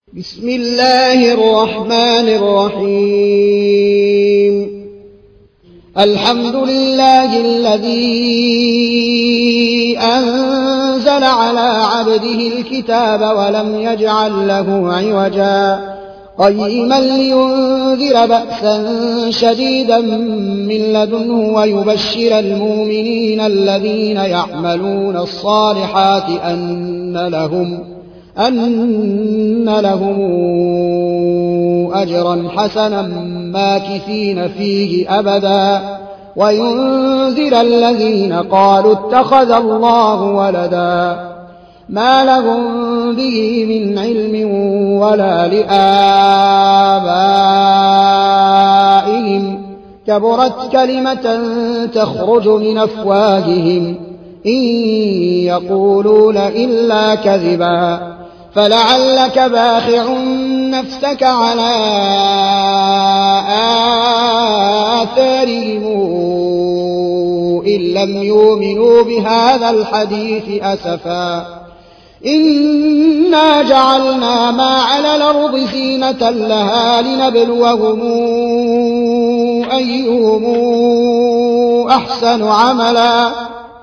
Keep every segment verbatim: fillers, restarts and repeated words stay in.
بسم الله الرحمن الرحيم الحمد لله الذي أنزل على عبده الكتاب ولم يجعل له عوجا قيما لينذر بأسا شديدا من لدنه ويبشر المؤمنين الذين يعملون الصالحات أن لهم أن لهم أجرا حسنا ماكثين فيه أبدا وينذر الذين قالوا اتخذ الله ولدا ما لهم به من علم ولا لآبائهم كبرت كلمة تخرج من أفواههم إن يقولون إلا كذبا فلعلك باخع نفسك على آثارهم إن لم يؤمنوا بهذا الحديث أسفا إنا جعلنا ما على الأرض زينة لها لنبلوهم أيهم أحسن عملا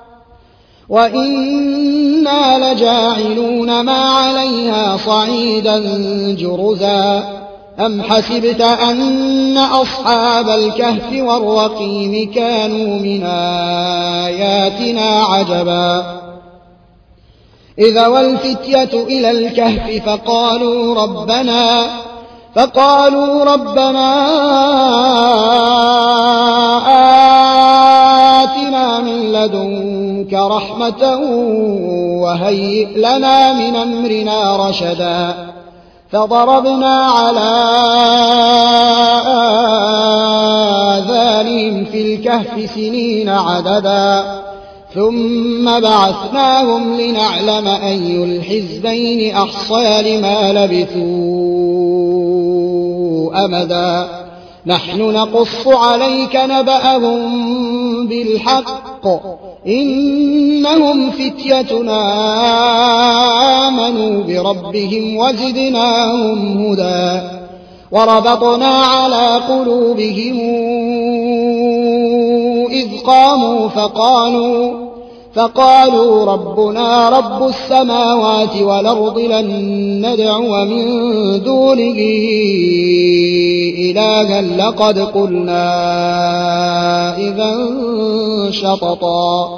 وإنا لجاعلون ما عليها صعيدا جرزا أم حسبت أن أصحاب الكهف والرقيم كانوا من آياتنا عجبا إذا والفتية إلى الكهف فقالوا ربنا فقالوا ربنا آتنا من لدنك رحمة وهيئ لنا من أمرنا رشدا فضربنا على آذانهم في الكهف سنين عددا ثم بعثناهم لنعلم أي الحزبين أحصى لما لبثوا أمدا نحن نقص عليك نبأهم بالحق إنهم فتيتنا آمنوا بربهم وزدناهم هدى وربطنا على قلوبهم إذ قاموا فقالوا فقالوا ربنا رب السماوات والأرض لن ندعو من دونه إلها لقد قلنا إذا شططا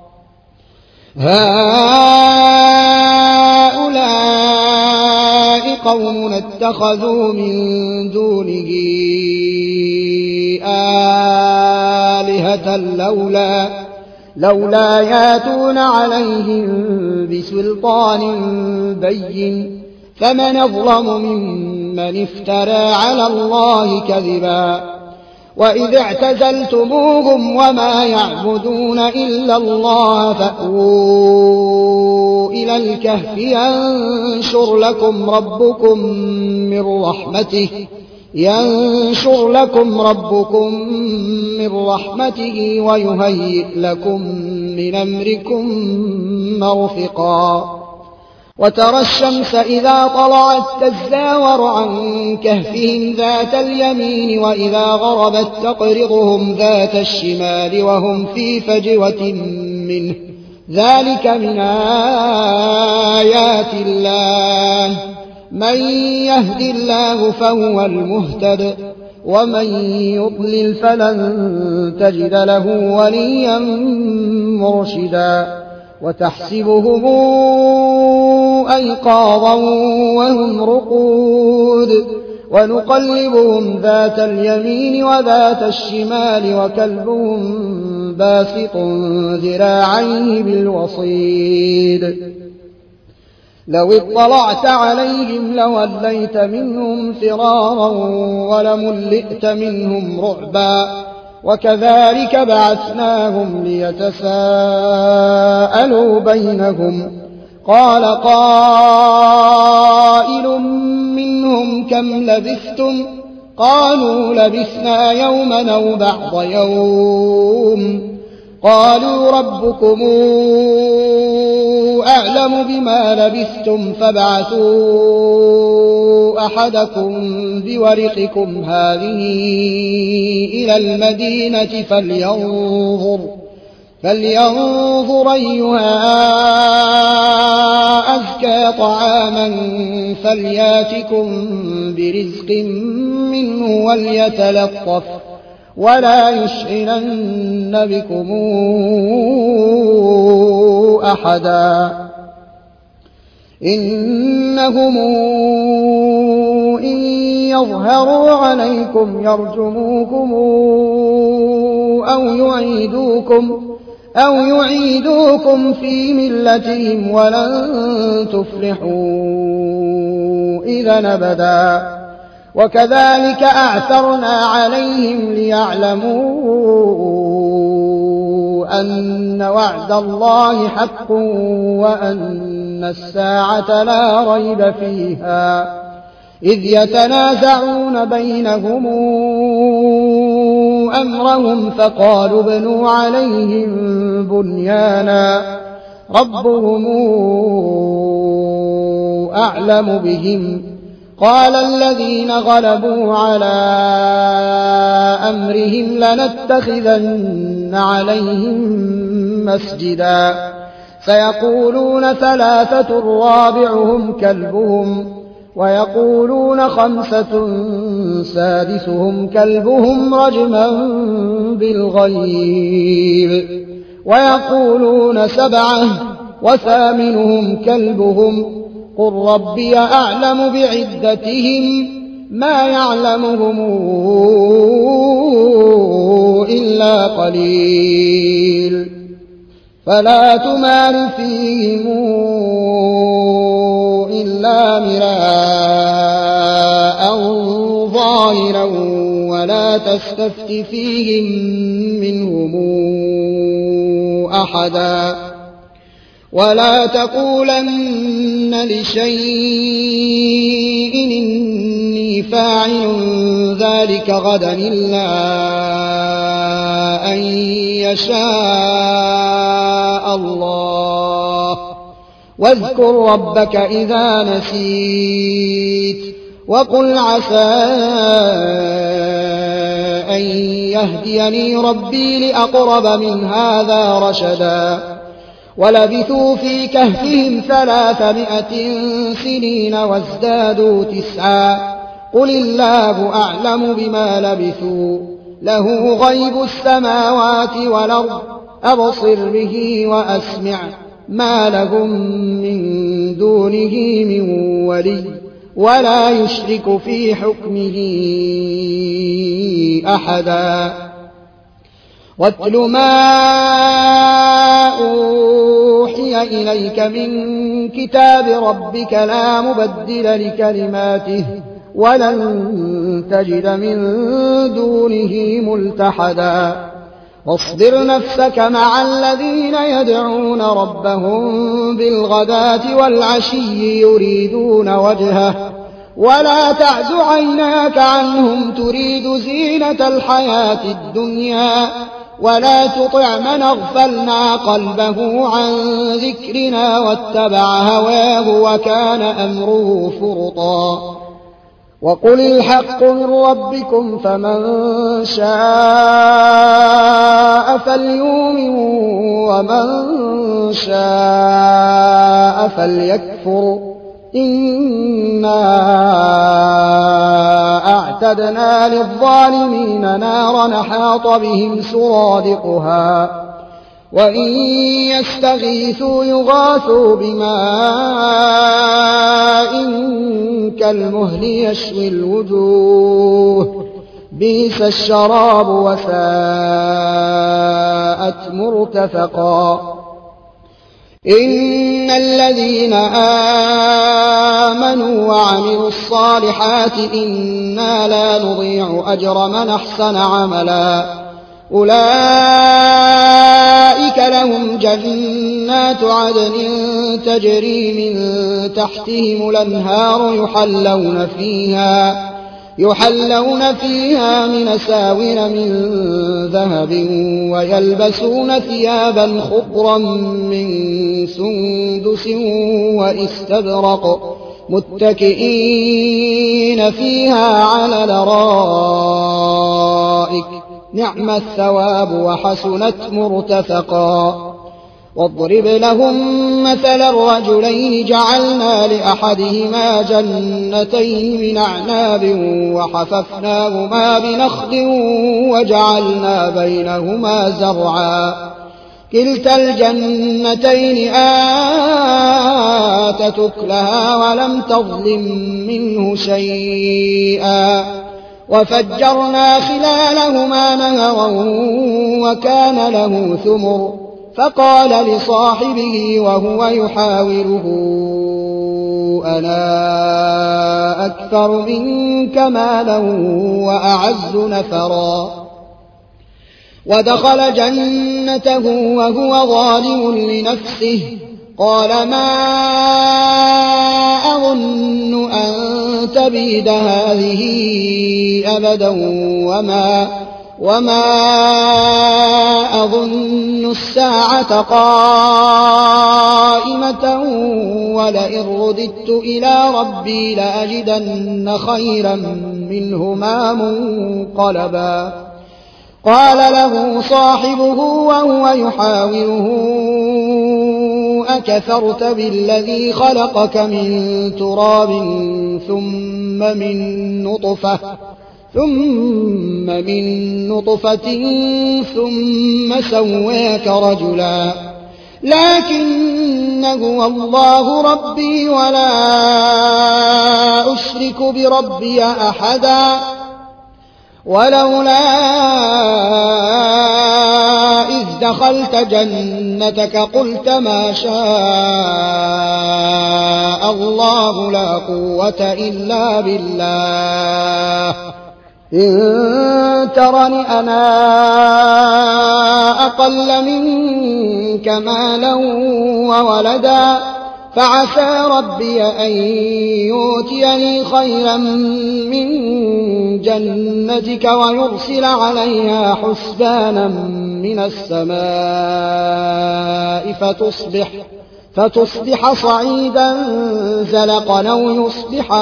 هؤلاء قوم اتخذوا من دونه آلهة لولا لولا ياتون عليهم بسلطان بين فمن أظلم ممن افترى على الله كذبا وإذ اعتزلتموهم وما يعبدون إلا الله فأووا إلى الكهف ينشر لكم ربكم من رحمته ينشر لكم ربكم من رحمته ويهيئ لكم من أمركم مرفقا وترى الشمس إذا طلعت تزاور عن كهفهم ذات اليمين وإذا غربت تقرضهم ذات الشمال وهم في فجوة منه ذلك من آيات الله من يهد الله فهو المهتد ومن يضلل فلن تجد له وليا مرشدا وتحسبهم أيقاظا وهم رقود ونقلبهم ذات اليمين وذات الشمال وكلبهم باسط ذراعيه بالوصيد لو اطلعت عليهم لوليت منهم فرارا ولملئت منهم رعبا وكذلك بعثناهم ليتساءلوا بينهم قال قائل منهم كم لبثتم قالوا لبثنا يوما أو بعض يوم قالوا ربكم أعلم بما لبثتم فابعثوا أحدكم بورقكم هذه إلى المدينة فلينظر, فلينظر أيها أزكى طعاما فلياتكم برزق منه وليتلطف ولا يشعرن بكم أحدا إنهم إن يظهروا عليكم يرجموكم أو يعيدوكم, أو يعيدوكم في ملتهم ولن تفلحوا إذا أبدا وكذلك أعثرنا عليهم ليعلموا أن وعد الله حق وأن الساعة لا ريب فيها إذ يتنازعون بينهم أمرهم فقالوا ابنوا عليهم بنيانا ربهم أعلم بهم قال الذين غلبوا على أمرهم لنتخذن عليهم مسجدا سيقولون ثلاثة رابعهم كلبهم ويقولون خمسة سادسهم كلبهم رجما بالغيب ويقولون سبعة وثامنهم كلبهم قل ربي أعلم بعدتهم ما يعلمهم إلا قليل فلا تمار فيهم إلا مراء ظاهرا ولا تستفت فيهم منهم أحدا ولا تقولن لشيء إني فاعل ذلك غدا إلا أن يشاء الله واذكر ربك إذا نسيت وقل عسى أن يهديني ربي لأقرب من هذا رشدا ولبثوا في كهفهم ثلاثمائة سنين وازدادوا تسعا قل الله أعلم بما لبثوا له غيب السماوات والأرض أبصر به وأسمع ما لهم من دونه من ولي ولا يشرك في حكمه أحدا واتل ما أوحي إليك من كتاب ربك لا مبدل لكلماته ولن تجد من دونه ملتحدا واصبر نفسك مع الذين يدعون ربهم بالغداة والعشي يريدون وجهه ولا تعد عيناك عنهم تريد زينة الحياة الدنيا ولا تطع من أغفلنا قلبه عن ذكرنا واتبع هواه وكان أمره فرطا وقل الحق من ربكم فمن شاء فليؤمن ومن شاء فليكفر إنا أعتدنا للظالمين نارا حاط بهم سرادقها وإن يستغيثوا يغاثوا بماء كالمهل يشوي الوجوه بئس الشراب وساءت مرتفقا إن الذين آمنوا وعملوا الصالحات إنا لا نضيع أجر من أحسن عملا أولئك لهم جنات عدن تجري من تحتهم الأنهار يحلون فيها يحلون فيها من أساور من ذهب ويلبسون ثيابا خضرا من سندس واستبرق متكئين متكئين فيها على الأرائك نعم الثواب وحسنت مرتفقا واضرب لهم مثل الرجلين جعلنا لأحدهما جنتين من أعناب وحففناهما بنخل وجعلنا بينهما زرعا كلتا الجنتين آتت أكلها ولم تظلم منه شيئا وفجرنا خلالهما نهرا وكان له ثمر فقال لصاحبه وهو يحاوره أنا أكثر منك مالا وأعز نفرا ودخل جنته وهو ظالم لنفسه قال ما أظن أن تبيد هذه أبدا وما وما أظن الساعة قائمة ولئن رددت إلى ربي لأجدن خيرا منهما منقلبا قال له صاحبه وهو يحاوره أكفرت بالذي خلقك من تراب ثم من نطفة ثم من نطفة ثم سواك رجلا لكن هو الله ربي ولا أشرك بربي أحدا ولولا إذ دخلت جنتك قلت ما شاء الله لا قوة إلا بالله إن ترني أنا أقل منك مالا وولدا فعسى ربي أن يؤتيني خيرا من جنتك ويرسل عليها حسبانا من السماء فتصبح فتصبح صعيدا زلقا أو يصبح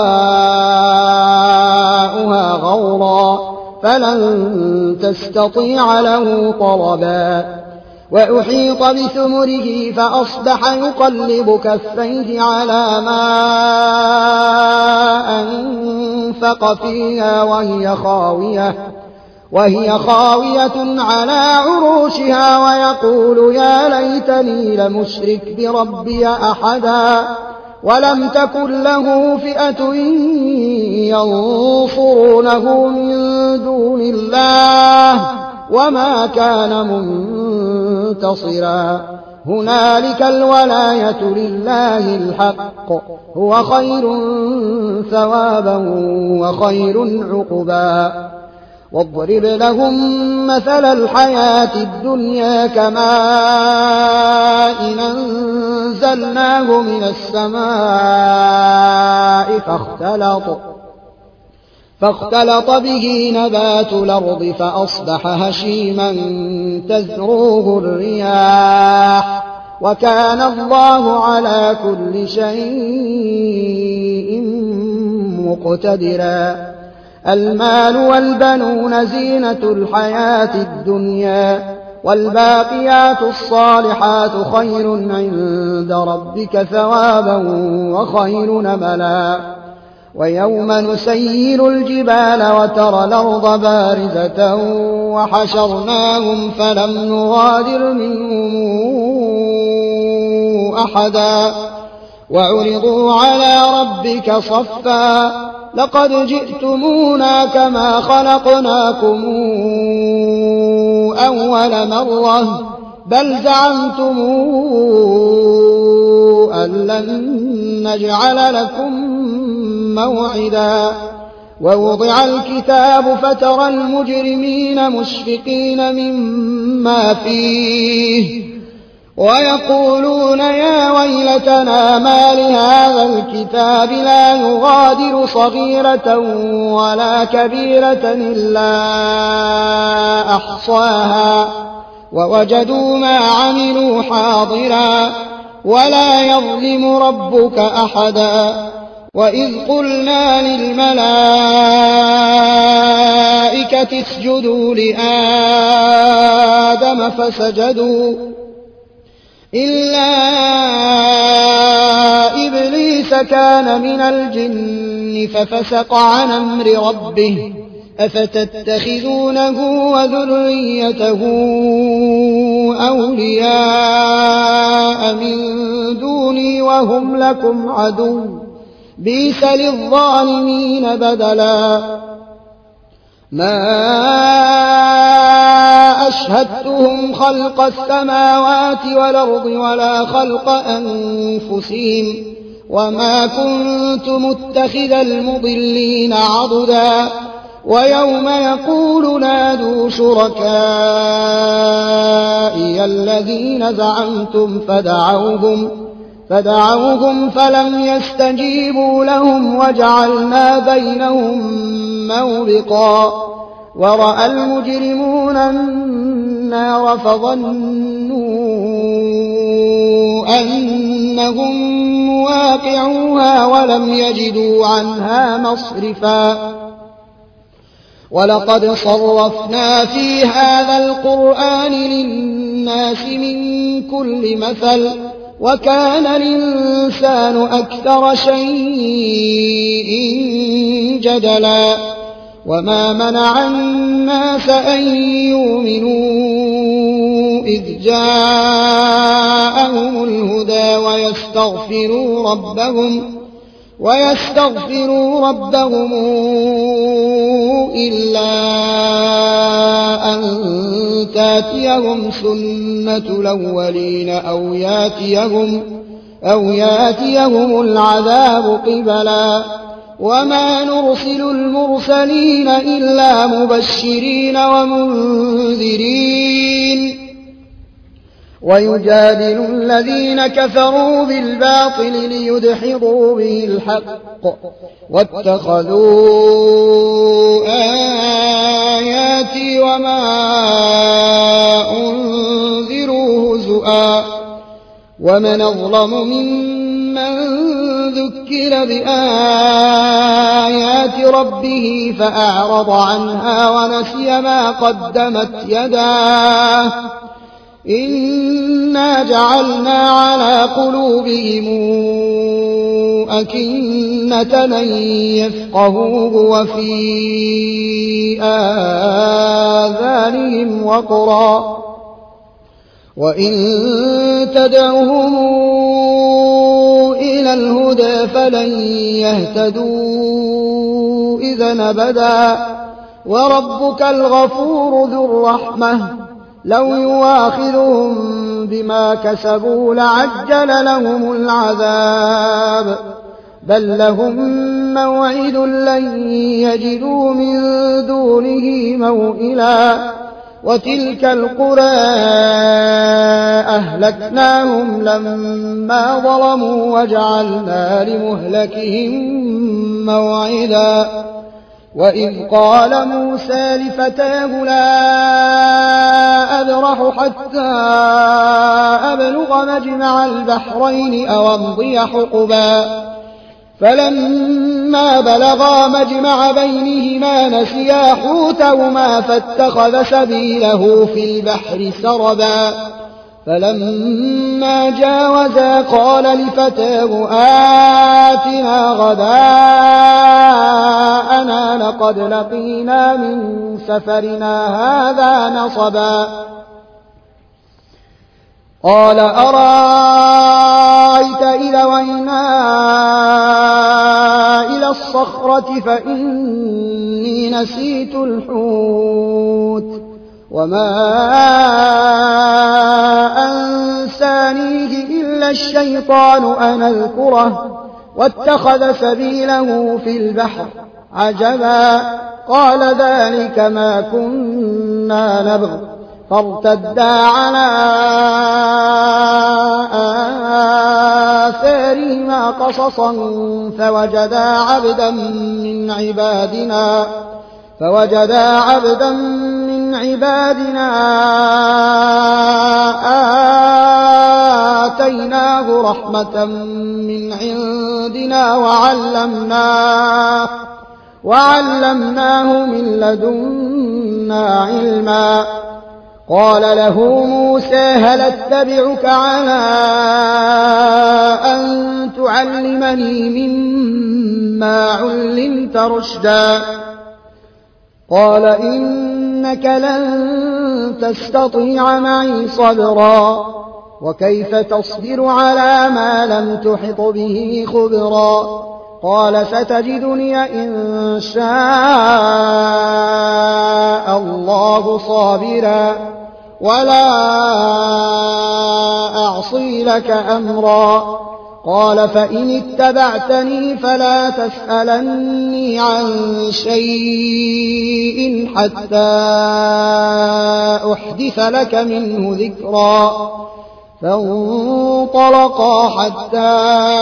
ماؤها غورا فلن تستطيع له طلبا وأحيط بثمره فأصبح يقلب كفيه على ما أنفق فيها وهي خاوية وهي خاوية على عروشها ويقول يا ليتني لمشرك بربي أحدا ولم تكن له فئة ينصرونه من دون الله وما كان منتصرا هنالك الولاية لله الحق هو خير ثوابا وخير عقبا واضرب لهم مثل الحياة الدنيا كماء أنزلناه من السماء فاختلط فاختلط به نبات الأرض فأصبح هشيما تذروه الرياح وكان الله على كل شيء مقتدرا المال والبنون زينة الحياة الدنيا والباقيات الصالحات خير عند ربك ثوابا وخير نملا ويوم نسير الجبال وترى الأرض بارزة وحشرناهم فلم نغادر منهم أحدا وعرضوا على ربك صفا لقد جئتمونا كما خلقناكم أول مرة بل زعمتم أن لن نجعل لكم موعدا ووضع الكتاب فترى المجرمين مشفقين مما فيه ويقولون يا ويلتنا ما لهذا الكتاب لا يغادر صغيرة ولا كبيرة إلا أحصاها ووجدوا ما عملوا حاضرا ولا يظلم ربك أحدا وإذ قلنا للملائكة اسجدوا لآدم فسجدوا إلا إبليس كان من الجن ففسق عن أمر ربه أفتتخذونه وذريته أولياء من دوني وهم لكم عدو بئس للظالمين بدلا ما أشهدتهم خلق السماوات والأرض ولا خلق أنفسهم وما كنت متخذ المضلين عضدا ويوم يقول نادوا شركائي الذين زعمتم فدعوهم فدعوهم فلم يستجيبوا لهم وجعلنا بينهم موبقا ورأى المجرمون النار فظنوا أنهم مواقعوها ولم يجدوا عنها مصرفا ولقد صرفنا في هذا القرآن للناس من كل مثل وكان الإنسان أكثر شيء جدلا وما منع الناس أن يؤمنوا إذ جاءهم الهدى ويستغفروا ربهم ويستغفروا ربهم إلا أن تاتيهم سنة الأولين أو ياتيهم, أو ياتيهم العذاب قبلا وما نرسل المرسلين إلا مبشرين ومنذرين ويجادل الذين كفروا بالباطل ليدحضوا به الحق واتخذوا آياتي وما أنذروا هزؤا ومن أظلم ممن ذكر بآيات ربه فأعرض عنها ونسي ما قدمت يداه إنا جعلنا على قلوبهم أكنة أن يفقهوه وفي آذانهم وقرا وإن تدعهم إلى الهدى فلن يهتدوا إذا أبدا وربك الغفور ذو الرحمة لو يواخذهم بما كسبوا لعجل لهم العذاب بل لهم موعد لن يجدوا من دونه موئلا وتلك القرى أهلكناهم لما ظلموا وجعلنا لمهلكهم موعدا وإذ قال موسى لفتاه لا أبرح حتى أبلغ مجمع البحرين أو أمضي حقبا فلما بلغا مجمع بينهما نسيا حوتهما فاتخذ سبيله في البحر سربا فلما جاوزا قال لفتاه آتنا غداءنا لقد لقينا من سفرنا هذا نصبا قال أرأيت إذا وينا إلى الصخرة فإني نسيت الحوت وما أنسانيه إلا الشيطان أن أذكره واتخذ سبيله في البحر عجبا قال ذلك ما كنا نبغ فارتدا على آثارهما قصصا فوجدا عبدا من عبادنا فوجدا عبدا من عبادنا آتيناه رحمة من عندنا وعلمناه, وعلمناه من لدنا علما. قال له موسى هل اتبعك على أن تعلمني مما علمت رشدا؟ قال إنك لن تستطيع معي صبرا وكيف تصبر على ما لم تحط به خبرا؟ قال ستجدني إن شاء الله صابرا ولا أعصي لك أمرا. قال فإن اتبعتني فلا تسألني عن شيء حتى أحدث لك منه ذكرا. فانطلقا حتى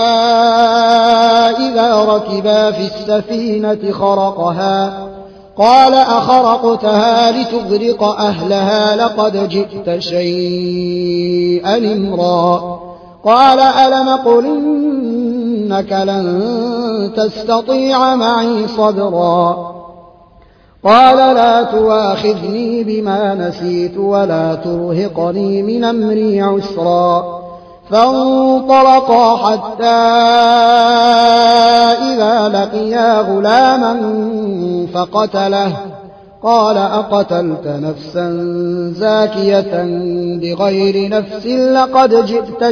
إذا ركبا في السفينة خرقها قال أخرقتها لتغرق أهلها لقد جئت شيئا إمرا. قال ألم قل إنك لن تستطيع معي صبرا؟ قال لا تواخذني بما نسيت ولا ترهقني من أمري عسرا. فانطلقا حتى إذا لقيا غلاما فقتله قال أقتلت نفسا زاكية بغير نفس لقد جئت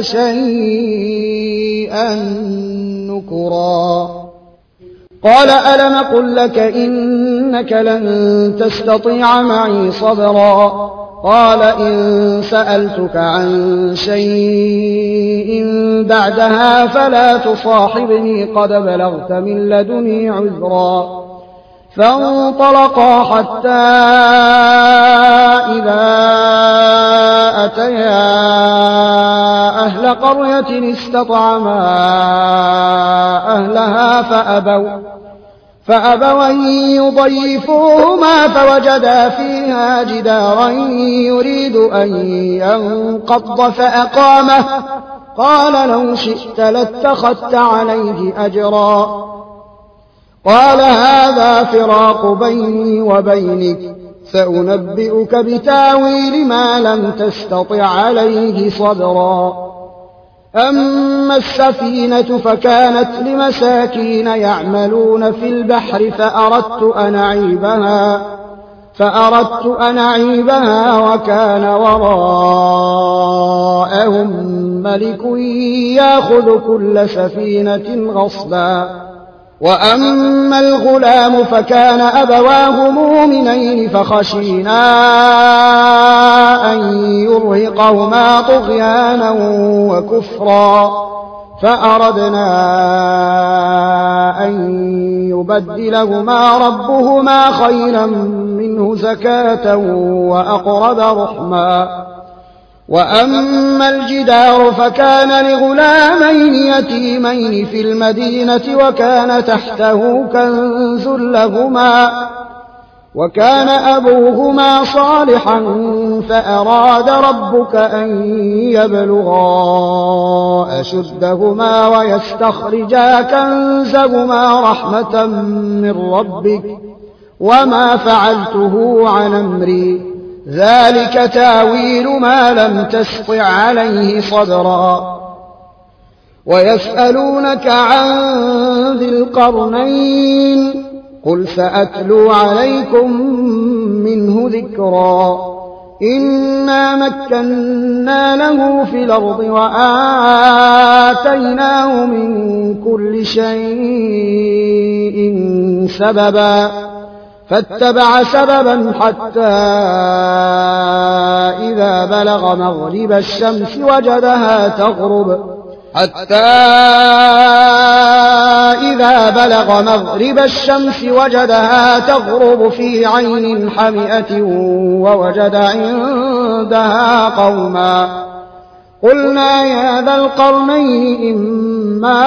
شيئا نكرا. قال ألم قل لك إنك لن تستطيع معي صبرا؟ قال إن سألتك عن شيء بعدها فلا تصاحبني قد بلغت من لدني عذرا. فانطلقا حتى إذا أتيا أهل قرية استطعما أهلها فأبوا, فأبوا أن يضيفوهما فوجدا فيها جدارا يريد أن ينقض فأقامه. قال لو شئت لاتخذت عليه أجرا. قال هذا فراق بيني وبينك سأنبئك بتاويل ما لم تستطع عليه صبرا. أما السفينة فكانت لمساكين يعملون في البحر فأردت أن أعيبها, فأردت أن أعيبها وكان وراءهم ملك يأخذ كل سفينة غصبا. وأما الغلام فكان أبواه مؤمنين فخشينا أن يرهقهما طغيانا وكفرا فأردنا أن يبدلهما ربهما خيرا منه زكاة وأقرب رحما. وأما الجدار فكان لغلامين يتيمين في المدينة وكان تحته كنز لهما وكان أبوهما صالحا فأراد ربك أن يبلغا أشدهما ويستخرجا كنزهما رحمة من ربك وما فعلته عن أمري ذلك تاويل ما لم تسطع عليه صبرا. ويسألونك عن ذي القرنين قل سأتلو عليكم منه ذكرا. إنا مكنا له في الأرض وآتيناه من كل شيء سببا فاتبع سببا حتى إذا بلغ مغرب الشمس وجدها تغرب حتى إذا بلغ مغرب الشمس وجدها تغرب في عين حمئة ووجد عندها قوما. قلنا يا ذا القرنين إما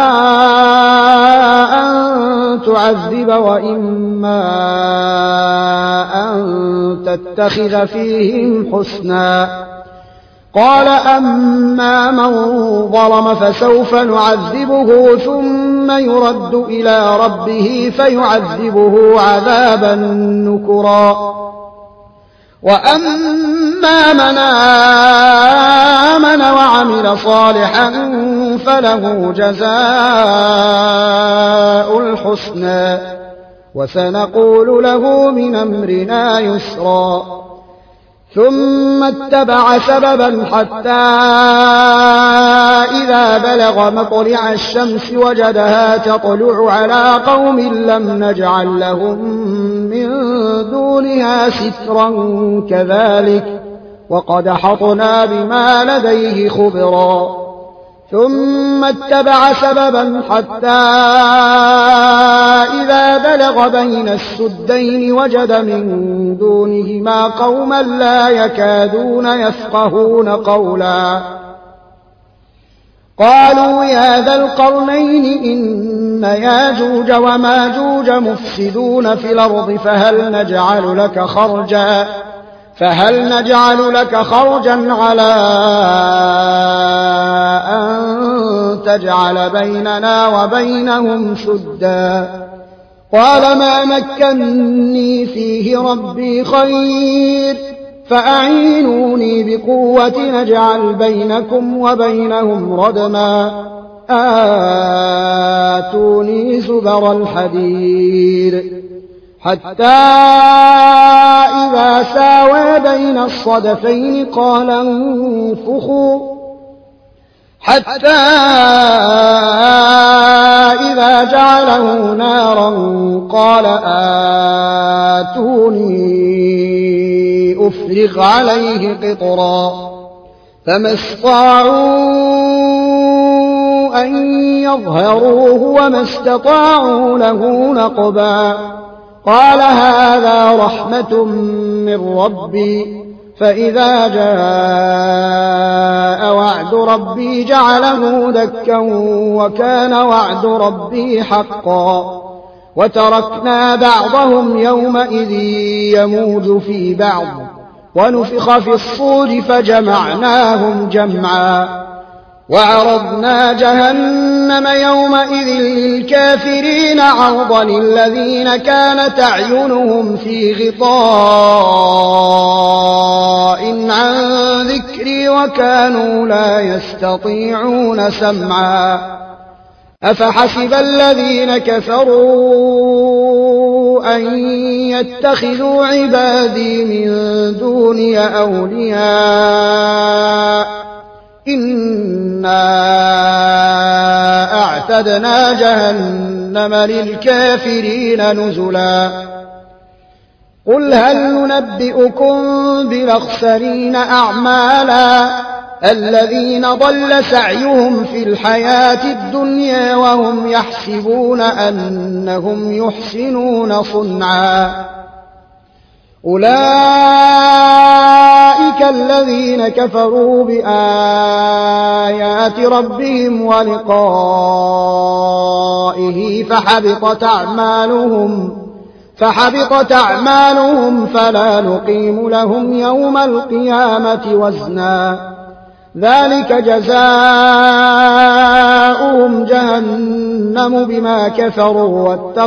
أن تعذب وإما أن تتخذ فيهم حسنا قال أما من ظلم فسوف نعذبه ثم يرد إلى ربه فيعذبه عذابا نكرا وأما من آمن وعمل صالحا فله جزاء الحسنى وسنقول له من أمرنا يسرا ثم اتبع سببا حتى إذا بلغ مطلع الشمس وجدها تطلع على قوم لم نجعل لهم من دونها سترا كذلك وقد حطنا بما لديه خبرا ثم اتبع سببا حتى إذا بلغ بين السدين وجد من دونهما قوما لا يكادون يفقهون قولا قالوا يا ذا القرنين إن ياجوج وماجوج مفسدون في الأرض فهل نجعل لك خرجا فهل نجعل لك خرجا على أن تجعل بيننا وبينهم سدا قال ما مكني فيه ربي خير فأعينوني بقوة نجعل بينكم وبينهم ردما آتوني زبر الحديد حتى إذا ساوى بين الصدفين قال انفخوا حتى إذا جعله نارا قال آتوني أفرغ عليه قطرا فما استطاعوا أن يظهروه وما استطاعوا له نقبا قال هذا رحمة من ربي فإذا جاء وعد ربي جعله دكا وكان وعد ربي حقا وتركنا بعضهم يومئذ يموج في بعض ونفخ في الصور فجمعناهم جمعا وعرضنا جهنم يومئذ للكافرين عرضا الذين كانت أعينهم في غطاء عن ذكري وكانوا لا يستطيعون سمعا أفحسب الذين كفروا أن يتخذوا عبادي من دوني أولياء إنا أعتدنا جهنم للكافرين نزلا قل هل ننبئكم بالأخسرين أعمالا الذين ضل سعيهم في الحياة الدنيا وهم يحسبون أنهم يحسنون صنعا أولئك الذين كفروا بآيات ربهم ولقائه فحبطت أعمالهم فحبطت أعمالهم فلا نقيم لهم يوم القيامة وزنا ذلك جزاؤهم جهنم بما كفروا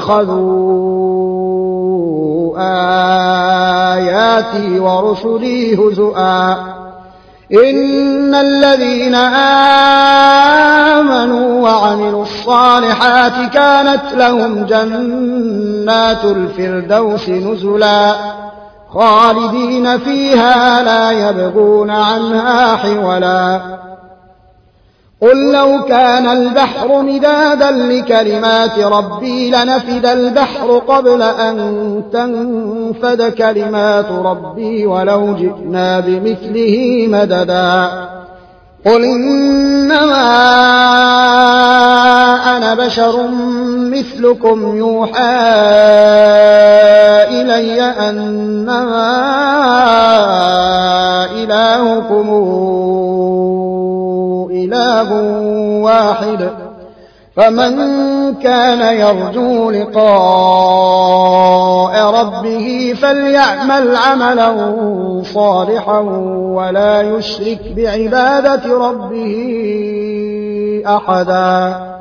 واتخذوا آياتي ورسلي هزؤا إن الذين آمنوا وعملوا الصالحات كانت لهم جنات الفردوس نزلا خالدين فيها لا يبغون عنها حولا قل لو كان البحر مدادا لكلمات ربي لنفد البحر قبل أن تنفد كلمات ربي ولو جئنا بمثله مددا قل إنما أنا بشر مثلكم يوحى إلي أنما إلهكم إله واحد فمن كان يرجو لقاء ربه فليعمل عملا صالحا ولا يشرك بعبادة ربه أحدا